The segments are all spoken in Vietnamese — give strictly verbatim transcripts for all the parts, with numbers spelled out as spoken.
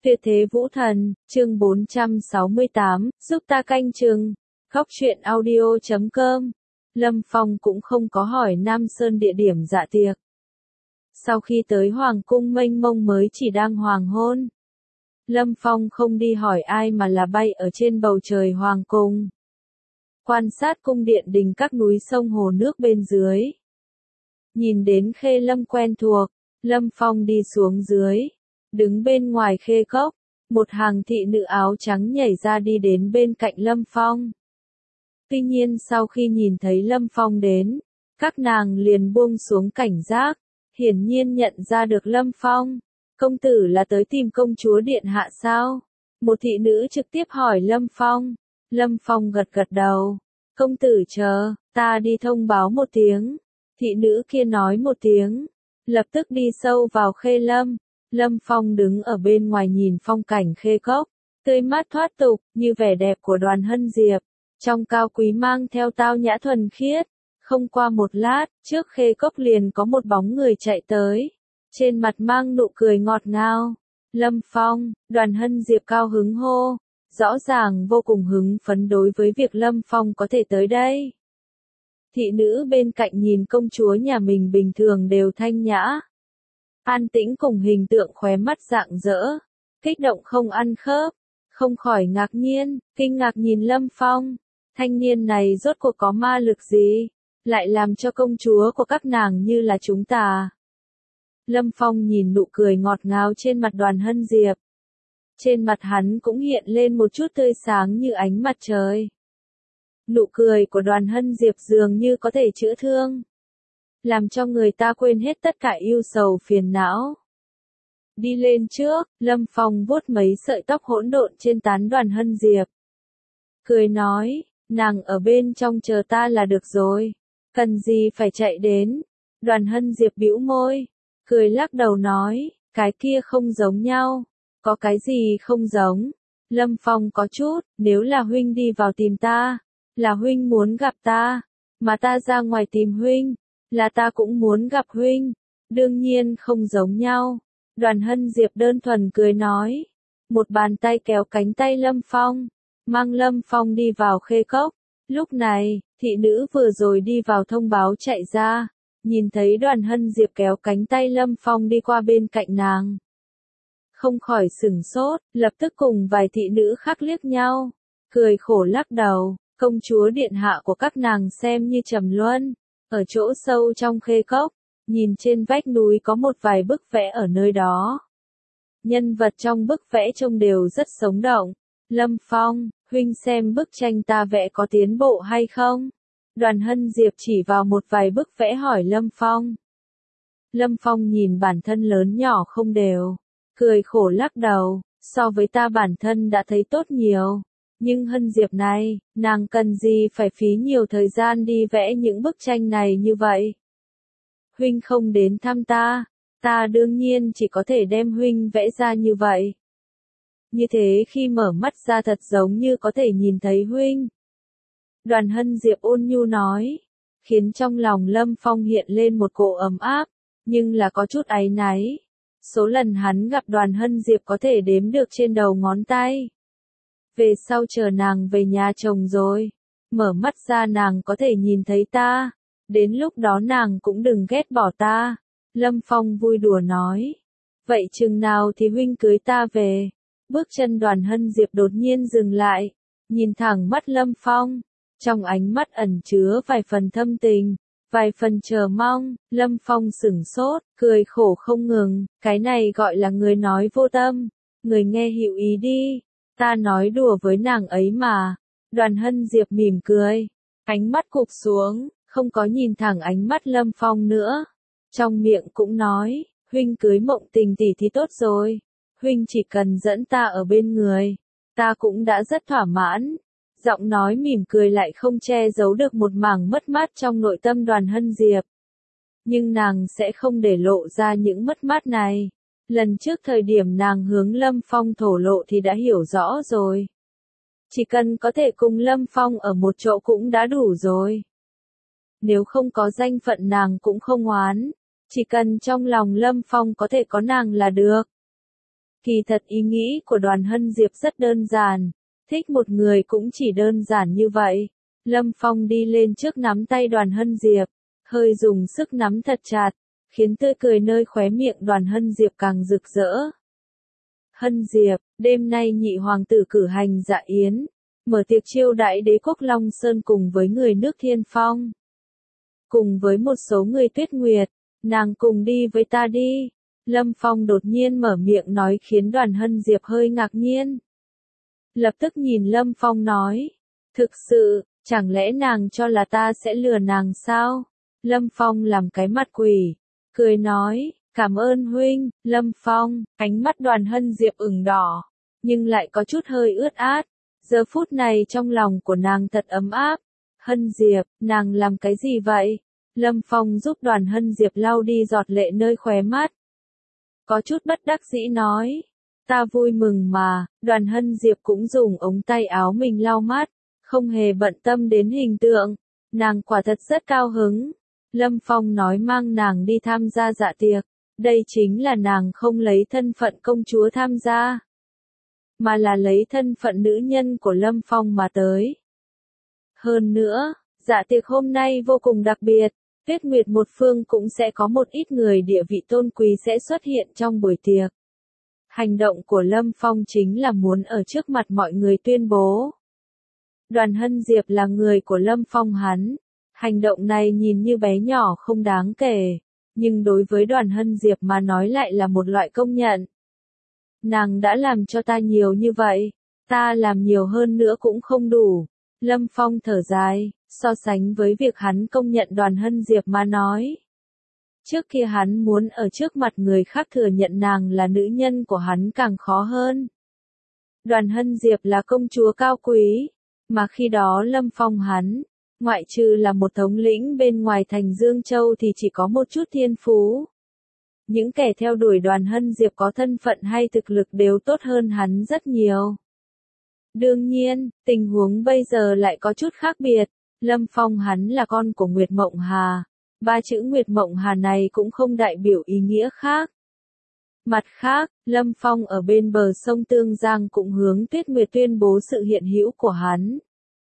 Tuyệt thế vũ thần, chương bốn trăm sáu mươi tám, giúp ta canh chừng. Góc truyện audio chấm com. Lâm Phong cũng không có hỏi Nam Sơn địa điểm dạ tiệc. Sau khi tới Hoàng cung mênh mông mới chỉ đang hoàng hôn. Lâm Phong không đi hỏi ai mà là bay ở trên bầu trời Hoàng cung. Quan sát cung điện đình các núi sông hồ nước bên dưới. Nhìn đến khê lâm quen thuộc, Lâm Phong đi xuống dưới. Đứng bên ngoài khê cốc, một hàng thị nữ áo trắng nhảy ra đi đến bên cạnh Lâm Phong. Tuy nhiên sau khi nhìn thấy Lâm Phong đến, các nàng liền buông xuống cảnh giác, hiển nhiên nhận ra được Lâm Phong. Công tử là tới tìm công chúa điện hạ sao? Một thị nữ trực tiếp hỏi Lâm Phong. Lâm Phong gật gật đầu. Công tử chờ, ta đi thông báo một tiếng. Thị nữ kia nói một tiếng, lập tức đi sâu vào khê lâm. Lâm Phong đứng ở bên ngoài nhìn phong cảnh khê cốc, tươi mát thoát tục, như vẻ đẹp của Đoàn Hân Diệp, trong cao quý mang theo tao nhã thuần khiết. Không qua một lát, trước khê cốc liền có một bóng người chạy tới, trên mặt mang nụ cười ngọt ngào. Lâm Phong, Đoàn Hân Diệp cao hứng hô, rõ ràng vô cùng hứng phấn đối với việc Lâm Phong có thể tới đây. Thị nữ bên cạnh nhìn công chúa nhà mình bình thường đều thanh nhã, an tĩnh cùng hình tượng khóe mắt rạng rỡ, kích động không ăn khớp, không khỏi ngạc nhiên, kinh ngạc nhìn Lâm Phong, thanh niên này rốt cuộc có ma lực gì, lại làm cho công chúa của các nàng như là chúng ta. Lâm Phong nhìn nụ cười ngọt ngào trên mặt Đoàn Hân Diệp. Trên mặt hắn cũng hiện lên một chút tươi sáng như ánh mặt trời. Nụ cười của Đoàn Hân Diệp dường như có thể chữa thương, làm cho người ta quên hết tất cả ưu sầu phiền não. Đi lên trước, Lâm Phong vuốt mấy sợi tóc hỗn độn trên trán Đoàn Hân Diệp. Cười nói, nàng ở bên trong chờ ta là được rồi, cần gì phải chạy đến. Đoàn Hân Diệp bĩu môi, cười lắc đầu nói, cái kia không giống nhau. Có cái gì không giống? Lâm Phong có chút, nếu là huynh đi vào tìm ta, là huynh muốn gặp ta, mà ta ra ngoài tìm huynh, là ta cũng muốn gặp huynh, đương nhiên không giống nhau. Đoàn Hân Diệp đơn thuần cười nói, một bàn tay kéo cánh tay Lâm Phong, mang Lâm Phong đi vào khê cốc. Lúc này, thị nữ vừa rồi đi vào thông báo chạy ra, nhìn thấy Đoàn Hân Diệp kéo cánh tay Lâm Phong đi qua bên cạnh nàng. Không khỏi sửng sốt, lập tức cùng vài thị nữ khác liếc nhau, cười khổ lắc đầu, công chúa điện hạ của các nàng xem như trầm luân. Ở chỗ sâu trong khê cốc, nhìn trên vách núi có một vài bức vẽ ở nơi đó. Nhân vật trong bức vẽ trông đều rất sống động. Lâm Phong, huynh xem bức tranh ta vẽ có tiến bộ hay không? Đoàn Hân Diệp chỉ vào một vài bức vẽ hỏi Lâm Phong. Lâm Phong nhìn bản thân lớn nhỏ không đều, cười khổ lắc đầu, so với ta bản thân đã thấy tốt nhiều. Nhưng Hân Diệp này, nàng cần gì phải phí nhiều thời gian đi vẽ những bức tranh này như vậy? Huynh không đến thăm ta, ta đương nhiên chỉ có thể đem huynh vẽ ra như vậy. Như thế khi mở mắt ra thật giống như có thể nhìn thấy huynh. Đoàn Hân Diệp ôn nhu nói, khiến trong lòng Lâm Phong hiện lên một cỗ ấm áp, nhưng là có chút áy náy. Số lần hắn gặp Đoàn Hân Diệp có thể đếm được trên đầu ngón tay. Về sau chờ nàng về nhà chồng rồi, mở mắt ra nàng có thể nhìn thấy ta, đến lúc đó nàng cũng đừng ghét bỏ ta. Lâm Phong vui đùa nói, vậy chừng nào thì huynh cưới ta về? Bước chân Đoàn Hân Diệp đột nhiên dừng lại, nhìn thẳng mắt Lâm Phong, trong ánh mắt ẩn chứa vài phần thâm tình, vài phần chờ mong. Lâm Phong sửng sốt, cười khổ không ngừng, cái này gọi là người nói vô tâm, người nghe hiểu ý đi. Ta nói đùa với nàng ấy mà. Đoàn Hân Diệp mỉm cười, ánh mắt cụp xuống, không có nhìn thẳng ánh mắt Lâm Phong nữa. Trong miệng cũng nói, huynh cưới Mộng Tình tỷ thì tốt rồi. Huynh chỉ cần dẫn ta ở bên người, ta cũng đã rất thỏa mãn. Giọng nói mỉm cười lại không che giấu được một mảng mất mát trong nội tâm Đoàn Hân Diệp. Nhưng nàng sẽ không để lộ ra những mất mát này. Lần trước thời điểm nàng hướng Lâm Phong thổ lộ thì đã hiểu rõ rồi. Chỉ cần có thể cùng Lâm Phong ở một chỗ cũng đã đủ rồi. Nếu không có danh phận nàng cũng không oán. Chỉ cần trong lòng Lâm Phong có thể có nàng là được. Kỳ thật ý nghĩ của Đoàn Hân Diệp rất đơn giản, thích một người cũng chỉ đơn giản như vậy. Lâm Phong đi lên trước nắm tay Đoàn Hân Diệp, hơi dùng sức nắm thật chặt, khiến tươi cười nơi khóe miệng Đoàn Hân Diệp càng rực rỡ. Hân Diệp, đêm nay nhị hoàng tử cử hành dạ yến, mở tiệc chiêu đãi đế quốc Long Sơn cùng với người nước Thiên Phong. Cùng với một số người Tuyết Nguyệt, nàng cùng đi với ta đi. Lâm Phong đột nhiên mở miệng nói khiến Đoàn Hân Diệp hơi ngạc nhiên. Lập tức nhìn Lâm Phong nói, thực sự, chẳng lẽ nàng cho là ta sẽ lừa nàng sao? Lâm Phong làm cái mặt quỷ, cười nói, cảm ơn huynh. Lâm Phong, ánh mắt Đoàn Hân Diệp ửng đỏ, nhưng lại có chút hơi ướt át. Giờ phút này trong lòng của nàng thật ấm áp. Hân Diệp, nàng làm cái gì vậy? Lâm Phong giúp Đoàn Hân Diệp lau đi giọt lệ nơi khóe mắt. Có chút bất đắc dĩ nói, ta vui mừng mà. Đoàn Hân Diệp cũng dùng ống tay áo mình lau mắt, không hề bận tâm đến hình tượng. Nàng quả thật rất cao hứng. Lâm Phong nói mang nàng đi tham gia dạ tiệc. Đây chính là nàng không lấy thân phận công chúa tham gia, mà là lấy thân phận nữ nhân của Lâm Phong mà tới. Hơn nữa, dạ tiệc hôm nay vô cùng đặc biệt. Tuyết Nguyệt một phương cũng sẽ có một ít người địa vị tôn quý sẽ xuất hiện trong buổi tiệc. Hành động của Lâm Phong chính là muốn ở trước mặt mọi người tuyên bố. Đoàn Hân Diệp là người của Lâm Phong hắn. Hành động này nhìn như bé nhỏ không đáng kể, nhưng đối với Đoàn Hân Diệp mà nói lại là một loại công nhận. Nàng đã làm cho ta nhiều như vậy, ta làm nhiều hơn nữa cũng không đủ. Lâm Phong thở dài, so sánh với việc hắn công nhận Đoàn Hân Diệp mà nói. Trước kia hắn muốn ở trước mặt người khác thừa nhận nàng là nữ nhân của hắn càng khó hơn. Đoàn Hân Diệp là công chúa cao quý, mà khi đó Lâm Phong hắn, ngoại trừ là một thống lĩnh bên ngoài thành Dương Châu thì chỉ có một chút thiên phú. Những kẻ theo đuổi Đoàn Hân Diệp có thân phận hay thực lực đều tốt hơn hắn rất nhiều. Đương nhiên, tình huống bây giờ lại có chút khác biệt. Lâm Phong hắn là con của Nguyệt Mộng Hà. Ba chữ Nguyệt Mộng Hà này cũng không đại biểu ý nghĩa khác. Mặt khác, Lâm Phong ở bên bờ sông Tương Giang cũng hướng Tuyết Nguyệt tuyên bố sự hiện hữu của hắn.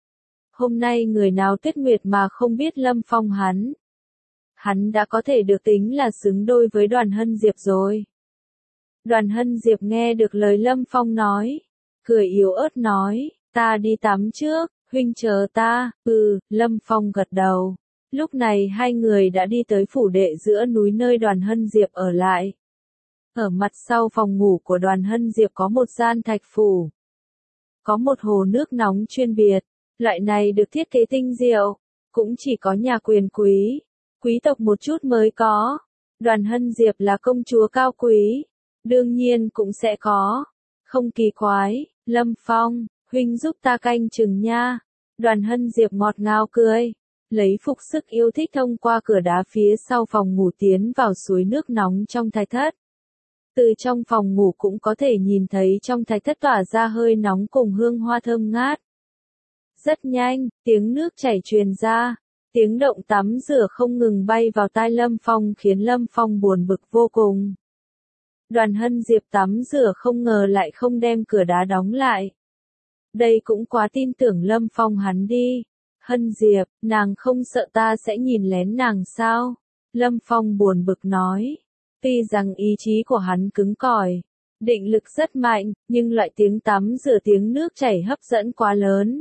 Hôm nay người nào Tuyết Nguyệt mà không biết Lâm Phong hắn. Hắn đã có thể được tính là xứng đôi với Đoàn Hân Diệp rồi. Đoàn Hân Diệp nghe được lời Lâm Phong nói, cười yếu ớt nói, ta đi tắm trước, huynh chờ ta. Ừ, Lâm Phong gật đầu. Lúc này hai người đã đi tới phủ đệ giữa núi nơi Đoàn Hân Diệp ở lại. Ở mặt sau phòng ngủ của Đoàn Hân Diệp có một gian thạch phủ. Có một hồ nước nóng chuyên biệt, loại này được thiết kế tinh diệu, cũng chỉ có nhà quyền quý, quý tộc một chút mới có. Đoàn Hân Diệp là công chúa cao quý, đương nhiên cũng sẽ có. Không kỳ quái, Lâm Phong, huynh giúp ta canh chừng nha. Đoàn Hân Diệp ngọt ngào cười, lấy phục sức yêu thích thông qua cửa đá phía sau phòng ngủ tiến vào suối nước nóng trong thạch thất. Từ trong phòng ngủ cũng có thể nhìn thấy trong thạch thất tỏa ra hơi nóng cùng hương hoa thơm ngát. Rất nhanh, tiếng nước chảy truyền ra, tiếng động tắm rửa không ngừng bay vào tai Lâm Phong khiến Lâm Phong buồn bực vô cùng. Đoàn Hân Diệp tắm rửa không ngờ lại không đem cửa đá đóng lại. Đây cũng quá tin tưởng Lâm Phong hắn đi. Hân Diệp, nàng không sợ ta sẽ nhìn lén nàng sao? Lâm Phong buồn bực nói. Tuy rằng ý chí của hắn cứng cỏi, định lực rất mạnh, nhưng loại tiếng tắm rửa tiếng nước chảy hấp dẫn quá lớn.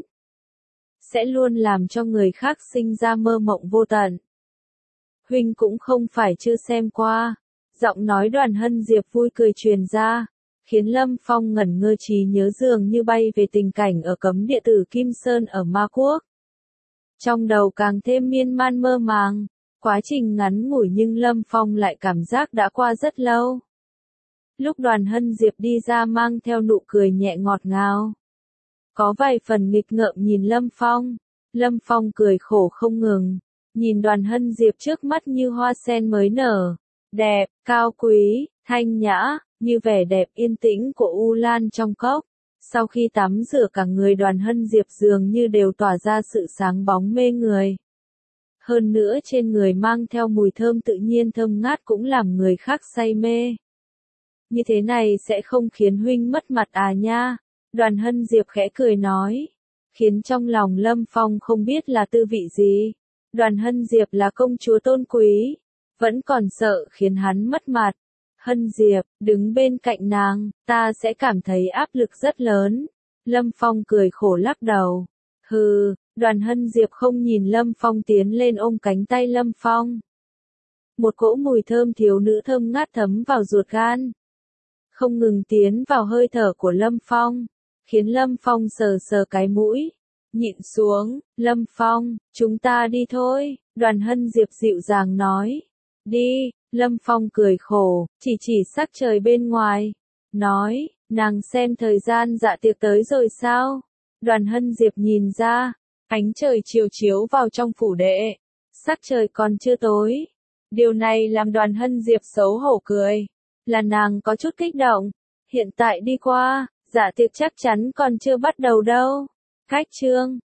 Sẽ luôn làm cho người khác sinh ra mơ mộng vô tận. Huynh cũng không phải chưa xem qua. Giọng nói Đoàn Hân Diệp vui cười truyền ra, khiến Lâm Phong ngẩn ngơ trí nhớ dường như bay về tình cảnh ở cấm địa tử Kim Sơn ở Ma Quốc. Trong đầu càng thêm miên man mơ màng, quá trình ngắn ngủi nhưng Lâm Phong lại cảm giác đã qua rất lâu. Lúc Đoàn Hân Diệp đi ra mang theo nụ cười nhẹ ngọt ngào, có vài phần nghịch ngợm nhìn Lâm Phong. Lâm Phong cười khổ không ngừng, nhìn Đoàn Hân Diệp trước mắt như hoa sen mới nở, đẹp, cao quý, thanh nhã, như vẻ đẹp yên tĩnh của U Lan trong cốc. Sau khi tắm rửa cả người Đoàn Hân Diệp dường như đều tỏa ra sự sáng bóng mê người. Hơn nữa trên người mang theo mùi thơm tự nhiên thơm ngát cũng làm người khác say mê. Như thế này sẽ không khiến huynh mất mặt à nha. Đoàn Hân Diệp khẽ cười nói. Khiến trong lòng Lâm Phong không biết là tư vị gì. Đoàn Hân Diệp là công chúa tôn quý. Vẫn còn sợ khiến hắn mất mặt. Hân Diệp, đứng bên cạnh nàng, ta sẽ cảm thấy áp lực rất lớn. Lâm Phong cười khổ lắc đầu. Hừ, Đoàn Hân Diệp không nhìn Lâm Phong tiến lên ôm cánh tay Lâm Phong. Một cỗ mùi thơm thiếu nữ thơm ngát thấm vào ruột gan. Không ngừng tiến vào hơi thở của Lâm Phong, khiến Lâm Phong sờ sờ cái mũi. Nhịn xuống, Lâm Phong, chúng ta đi thôi, Đoàn Hân Diệp dịu dàng nói. Đi, Lâm Phong cười khổ, chỉ chỉ sắc trời bên ngoài. Nói, nàng xem thời gian dạ tiệc tới rồi sao? Đoàn Hân Diệp nhìn ra, ánh trời chiều chiếu vào trong phủ đệ. Sắc trời còn chưa tối. Điều này làm Đoàn Hân Diệp xấu hổ cười. Là nàng có chút kích động. Hiện tại đi qua, dạ tiệc chắc chắn còn chưa bắt đầu đâu. Khách trương,